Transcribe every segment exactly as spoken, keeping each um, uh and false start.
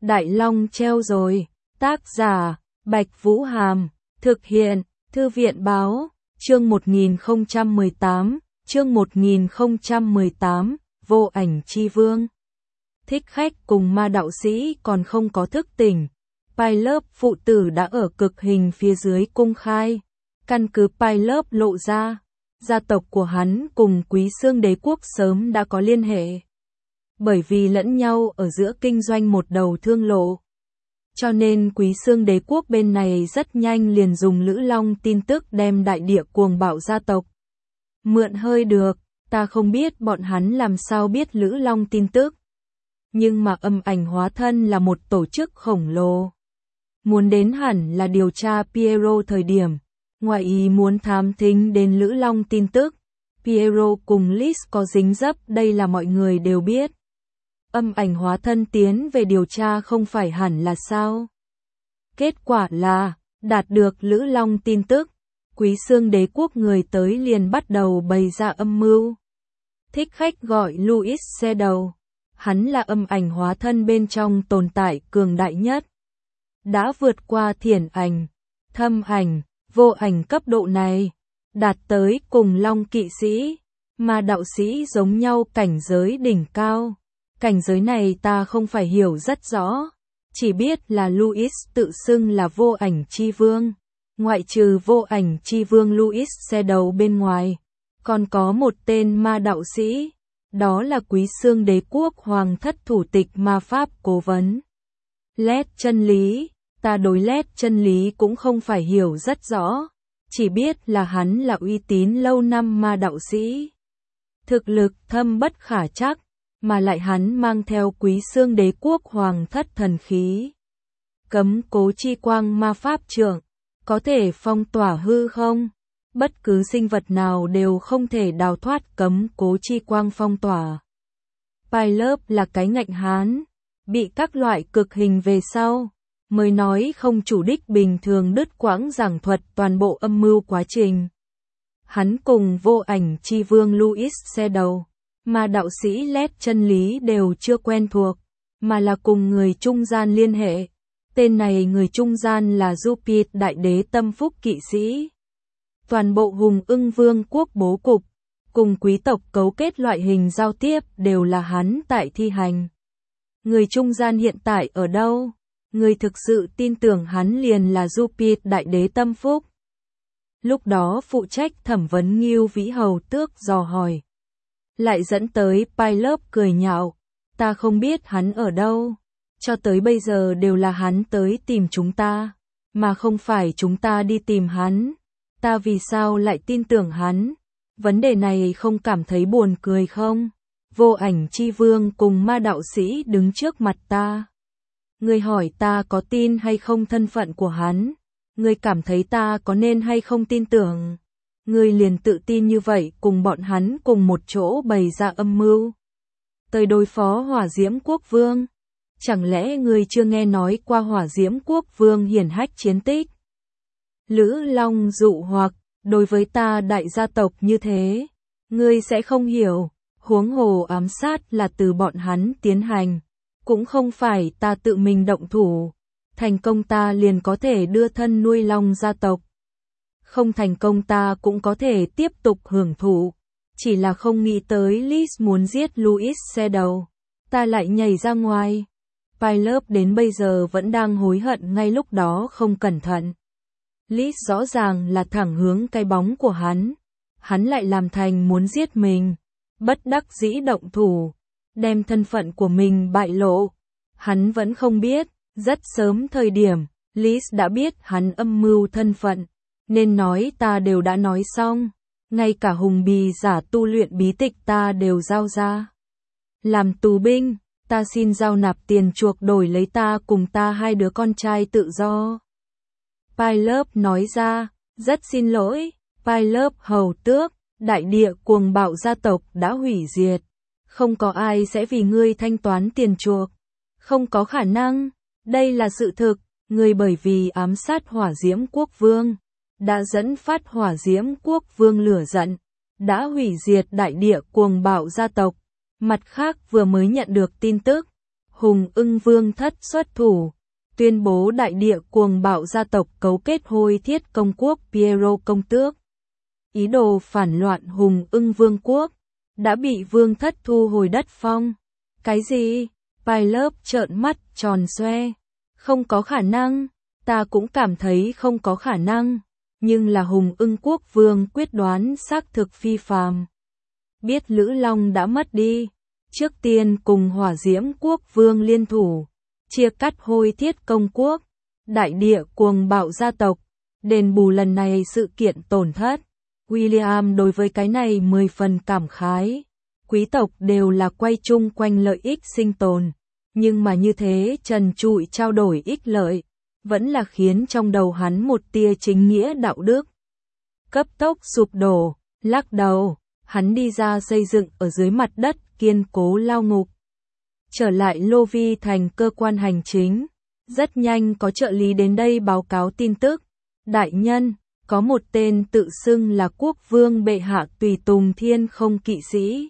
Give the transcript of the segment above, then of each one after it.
Đại Long treo rồi. Tác giả, Bạch Vũ Hàm. Thực hiện, Thư viện Báo. Chương một nghìn không trăm mười tám. Chương một nghìn không trăm mười tám. Vô ảnh chi vương. Thích Khách cùng Ma đạo sĩ còn không có thức tỉnh. Pilot phụ tử đã ở cực hình phía dưới cung khai. Căn cứ Pilot lộ ra, gia tộc của hắn cùng Quý Xương Đế quốc sớm đã có liên hệ. Bởi vì lẫn nhau ở giữa kinh doanh một đầu thương lộ. Cho nên Quý Xương Đế quốc bên này rất nhanh liền dùng Lữ Long tin tức đem đại địa cuồng bạo gia tộc mượn hơi được. Ta không biết bọn hắn làm sao biết Lữ Long tin tức. Nhưng mà Âm Ảnh Hóa Thân là một tổ chức khổng lồ. Muốn đến hẳn là điều tra Piero thời điểm. Ngoài ý muốn thám thính đến Lữ Long tin tức. Piero cùng Liz có dính dấp, đây là mọi người đều biết. Âm Ảnh Hóa Thân tiến về điều tra không phải hẳn là sao? Kết quả là, đạt được Lữ Long tin tức. Quý Xương Đế quốc người tới liền bắt đầu bày ra âm mưu. Thích Khách gọi Louis Shadow. Hắn là âm ảnh hóa thân bên trong tồn tại cường đại nhất. Đã vượt qua thiển ảnh, thâm ảnh, vô ảnh cấp độ này. Đạt tới cùng Long kỵ sĩ, Ma đạo sĩ giống nhau cảnh giới đỉnh cao. Cảnh giới này ta không phải hiểu rất rõ. Chỉ biết là Louis tự xưng là vô ảnh chi vương. Ngoại trừ vô ảnh chi vương Louis Shadow bên ngoài, còn có một tên ma đạo sĩ, đó là Quý Xương Đế quốc hoàng thất thủ tịch ma pháp cố vấn. Lét chân lý, ta đối Lét chân lý cũng không phải hiểu rất rõ, chỉ biết là hắn là uy tín lâu năm ma đạo sĩ. Thực lực thâm bất khả trắc, mà lại hắn mang theo Quý Xương Đế quốc hoàng thất thần khí. Cấm cố chi quang ma pháp trưởng. Có thể phong tỏa hư không? Bất cứ sinh vật nào đều không thể đào thoát cấm cố chi quang phong tỏa. Pilot là cái ngạnh hán, bị các loại cực hình về sau, mới nói không chủ đích bình thường đứt quãng giảng thuật toàn bộ âm mưu quá trình. Hắn cùng vô ảnh chi vương Louis Shadow, mà đạo sĩ Lét chân lý đều chưa quen thuộc, mà là cùng người trung gian liên hệ. Tên này người trung gian là Jupiter đại đế tâm phúc kỵ sĩ. Toàn bộ hùng ưng vương quốc bố cục, cùng quý tộc cấu kết loại hình giao tiếp đều là hắn tại thi hành. Người trung gian hiện tại ở đâu? Người thực sự tin tưởng hắn liền là Jupiter đại đế tâm phúc. Lúc đó phụ trách thẩm vấn Ngưu Vĩ Hầu Tước dò hỏi. Lại dẫn tới Pilot cười nhạo. Ta không biết hắn ở đâu. Cho tới bây giờ đều là hắn tới tìm chúng ta, mà không phải chúng ta đi tìm hắn. Ta vì sao lại tin tưởng hắn? Vấn đề này không cảm thấy buồn cười không? Vô ảnh chi vương cùng ma đạo sĩ đứng trước mặt ta. Ngươi hỏi ta có tin hay không thân phận của hắn? Ngươi cảm thấy ta có nên hay không tin tưởng? Ngươi liền tự tin như vậy cùng bọn hắn cùng một chỗ bày ra âm mưu. Tới đối phó Hỏa Diễm Quốc Vương. Chẳng lẽ ngươi chưa nghe nói qua Hỏa Diễm Quốc Vương hiển hách chiến tích? Lữ Long dụ hoặc, đối với ta đại gia tộc như thế, ngươi sẽ không hiểu, huống hồ ám sát là từ bọn hắn tiến hành, cũng không phải ta tự mình động thủ, thành công ta liền có thể đưa thân nuôi Long gia tộc. Không thành công ta cũng có thể tiếp tục hưởng thụ, chỉ là không nghĩ tới Liz muốn giết Louis Shadow, ta lại nhảy ra ngoài. Pilot đến bây giờ vẫn đang hối hận ngay lúc đó không cẩn thận. Liz rõ ràng là thẳng hướng cái bóng của hắn. Hắn lại làm thành muốn giết mình. Bất đắc dĩ động thủ. Đem thân phận của mình bại lộ. Hắn vẫn không biết. Rất sớm thời điểm, Liz đã biết hắn âm mưu thân phận. Nên nói ta đều đã nói xong. Ngay cả hùng bì giả tu luyện bí tịch ta đều giao ra. Làm tù binh. Ta xin giao nạp tiền chuộc đổi lấy ta cùng ta hai đứa con trai tự do. Pilot nói ra, rất xin lỗi, Pilot hầu tước, đại địa cuồng bạo gia tộc đã hủy diệt. Không có ai sẽ vì ngươi thanh toán tiền chuộc. Không có khả năng, đây là sự thực, ngươi bởi vì ám sát Hỏa Diễm Quốc Vương, đã dẫn phát Hỏa Diễm Quốc Vương lửa giận, đã hủy diệt đại địa cuồng bạo gia tộc. Mặt khác vừa mới nhận được tin tức, Hùng Ưng Vương thất xuất thủ, tuyên bố đại địa cuồng bạo gia tộc cấu kết hôi thiết công quốc Piero công tước. Ý đồ phản loạn Hùng Ưng Vương quốc, đã bị Vương thất thu hồi đất phong. Cái gì? Pileup trợn mắt tròn xoe. Không có khả năng, ta cũng cảm thấy không có khả năng, nhưng là Hùng Ưng quốc vương quyết đoán xác thực phi phàm. Biết Lữ Long đã mất đi, trước tiên cùng Hỏa Diễm quốc vương liên thủ, chia cắt hôi thiết công quốc, đại địa cuồng bạo gia tộc, đền bù lần này sự kiện tổn thất. William đối với cái này mười phần cảm khái. Quý tộc đều là quay chung quanh lợi ích sinh tồn, nhưng mà như thế trần trụi trao đổi ích lợi, vẫn là khiến trong đầu hắn một tia chính nghĩa đạo đức cấp tốc sụp đổ. Lắc đầu, hắn đi ra xây dựng ở dưới mặt đất kiên cố lao ngục. Trở lại Lô Vi thành cơ quan hành chính, rất nhanh có trợ lý đến đây báo cáo tin tức. Đại nhân, có một tên tự xưng là quốc vương bệ hạ tùy tùng thiên không kỵ sĩ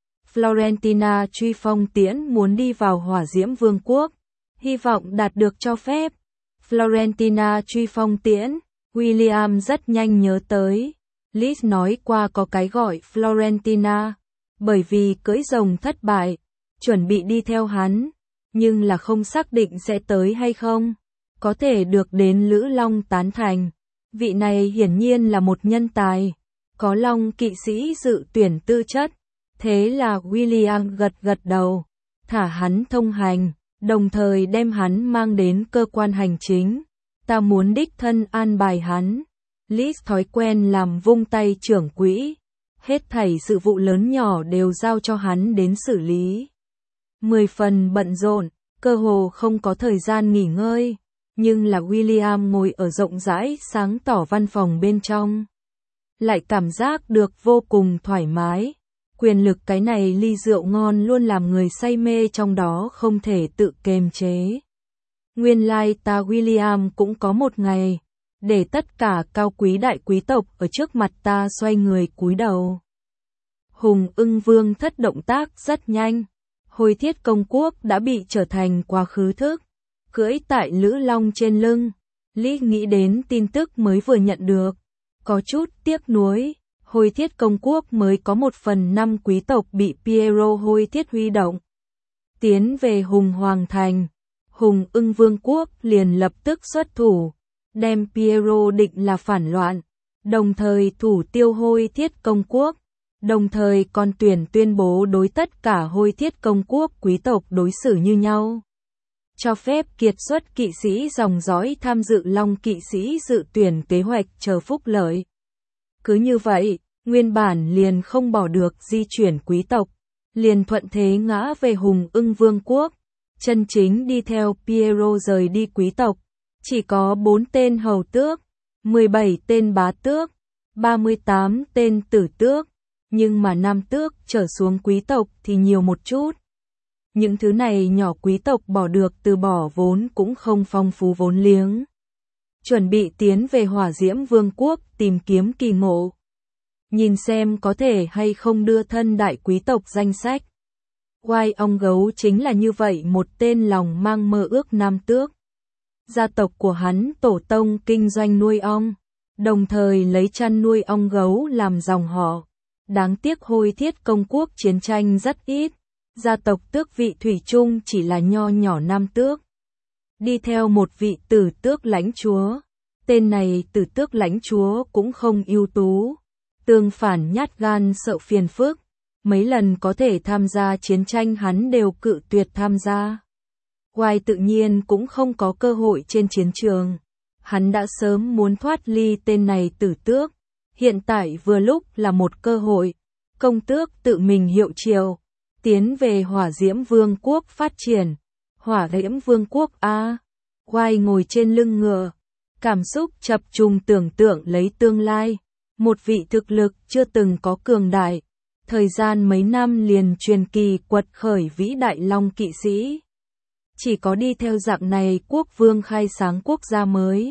Florentina truy phong tiễn muốn đi vào Hỏa Diễm Vương quốc, hy vọng đạt được cho phép. Florentina truy phong tiễn, William rất nhanh nhớ tới. Liz nói qua có cái gọi Florentina, bởi vì cưỡi rồng thất bại, chuẩn bị đi theo hắn, nhưng là không xác định sẽ tới hay không, có thể được đến Lữ Long tán thành. Vị này hiển nhiên là một nhân tài, có Long kỵ sĩ dự tuyển tư chất. Thế là William gật gật đầu, thả hắn thông hành, đồng thời đem hắn mang đến cơ quan hành chính. Ta muốn đích thân an bài hắn. Liz thói quen làm vung tay trưởng quỹ, hết thảy sự vụ lớn nhỏ đều giao cho hắn đến xử lý. Mười phần bận rộn, cơ hồ không có thời gian nghỉ ngơi, nhưng là William ngồi ở rộng rãi sáng tỏ văn phòng bên trong, lại cảm giác được vô cùng thoải mái. Quyền lực cái này ly rượu ngon luôn làm người say mê trong đó không thể tự kiềm chế. Nguyên lai ta William cũng có một ngày, để tất cả cao quý đại quý tộc ở trước mặt ta xoay người cúi đầu. Hùng Ưng Vương thất động tác rất nhanh, hôi thiết công quốc đã bị trở thành quá khứ thức, cưỡi tại Lữ Long trên lưng. Lý nghĩ đến tin tức mới vừa nhận được, có chút tiếc nuối. Hôi thiết công quốc mới có một phần năm quý tộc bị Piero hôi thiết huy động tiến về Hùng Hoàng Thành. Hùng Ưng Vương quốc liền lập tức xuất thủ, đem Piero định là phản loạn, đồng thời thủ tiêu hôi thiết công quốc, đồng thời còn tuyển tuyên bố đối tất cả hôi thiết công quốc quý tộc đối xử như nhau. Cho phép kiệt xuất kỵ sĩ dòng dõi tham dự Long kỵ sĩ dự tuyển kế hoạch chờ phúc lợi. Cứ như vậy, nguyên bản liền không bỏ được di chuyển quý tộc, liền thuận thế ngã về Hùng Ưng Vương quốc. Chân chính đi theo Piero rời đi quý tộc, chỉ có bốn tên hầu tước, mười bảy tên bá tước, ba mươi tám tên tử tước, nhưng mà nam tước trở xuống quý tộc thì nhiều một chút. Những thứ này nhỏ quý tộc bỏ được từ bỏ vốn cũng không phong phú vốn liếng. Chuẩn bị tiến về Hỏa Diễm Vương quốc tìm kiếm kỳ ngộ. Nhìn xem có thể hay không đưa thân đại quý tộc danh sách. Oai ong gấu chính là như vậy một tên lòng mang mơ ước nam tước. Gia tộc của hắn tổ tông kinh doanh nuôi ong, đồng thời lấy chăn nuôi ong gấu làm dòng họ. Đáng tiếc hôi thiết công quốc chiến tranh rất ít, gia tộc tước vị thủy chung chỉ là nho nhỏ nam tước. Đi theo một vị tử tước lãnh chúa, tên này tử tước lãnh chúa cũng không ưu tú, tương phản nhát gan sợ phiền phức. Mấy lần có thể tham gia chiến tranh hắn đều cự tuyệt tham gia. Oai tự nhiên cũng không có cơ hội trên chiến trường. Hắn đã sớm muốn thoát ly tên này tử tước. Hiện tại vừa lúc là một cơ hội. Công tước tự mình hiệu triệu, tiến về Hỏa Diễm Vương quốc phát triển. Hỏa Diễm Vương quốc A. Oai ngồi trên lưng ngựa, cảm xúc chập trùng tưởng tượng lấy tương lai. Một vị thực lực chưa từng có cường đại. Thời gian mấy năm liền truyền kỳ quật khởi vĩ đại Long kỵ sĩ. Chỉ có đi theo dạng này quốc vương khai sáng quốc gia mới.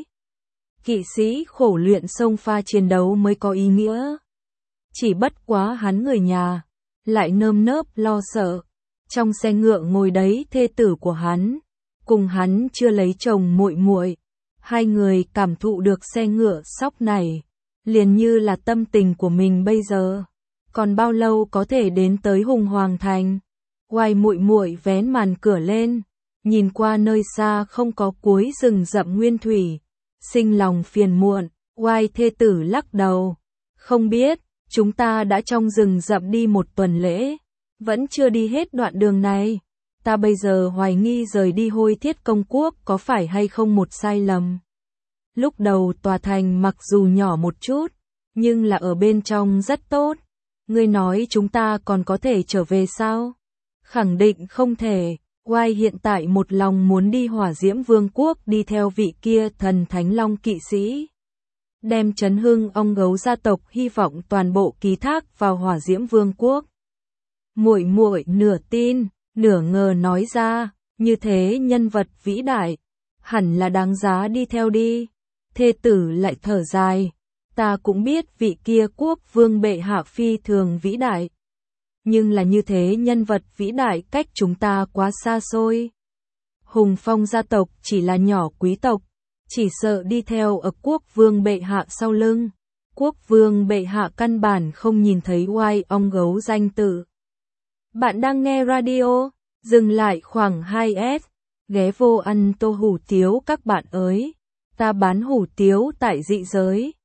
Kỵ sĩ khổ luyện sông pha chiến đấu mới có ý nghĩa. Chỉ bất quá hắn người nhà, lại nơm nớp lo sợ. Trong xe ngựa ngồi đấy thê tử của hắn, cùng hắn chưa lấy chồng muội muội. Hai người cảm thụ được xe ngựa sóc này, liền như là tâm tình của mình bây giờ. Còn bao lâu có thể đến tới Hùng Hoàng Thành? Oai muội muội vén màn cửa lên, nhìn qua nơi xa không có cuối rừng rậm nguyên thủy, sinh lòng phiền muộn. Oai thê tử lắc đầu, không biết, chúng ta đã trong rừng rậm đi một tuần lễ, vẫn chưa đi hết đoạn đường này. Ta bây giờ hoài nghi rời đi Hôi Thiết Công Quốc có phải hay không một sai lầm. Lúc đầu tòa thành mặc dù nhỏ một chút, nhưng là ở bên trong rất tốt. Ngươi nói chúng ta còn có thể trở về sao? Khẳng định không thể. Oai hiện tại một lòng muốn đi Hỏa Diễm Vương quốc đi theo vị kia thần Thánh Long kỵ sĩ. Đem chấn hưng ong gấu gia tộc hy vọng toàn bộ ký thác vào Hỏa Diễm Vương quốc. Muội muội nửa tin, nửa ngờ nói ra, như thế nhân vật vĩ đại, hẳn là đáng giá đi theo đi. Thê tử lại thở dài, ta cũng biết vị kia quốc vương bệ hạ phi thường vĩ đại. Nhưng là như thế nhân vật vĩ đại cách chúng ta quá xa xôi. Hùng Phong gia tộc chỉ là nhỏ quý tộc, chỉ sợ đi theo ở quốc vương bệ hạ sau lưng. Quốc vương bệ hạ căn bản không nhìn thấy oai ong gấu danh tự. Bạn đang nghe radio, dừng lại khoảng hai S, ghé vô ăn tô hủ tiếu các bạn ơi. Ta bán hủ tiếu tại dị giới.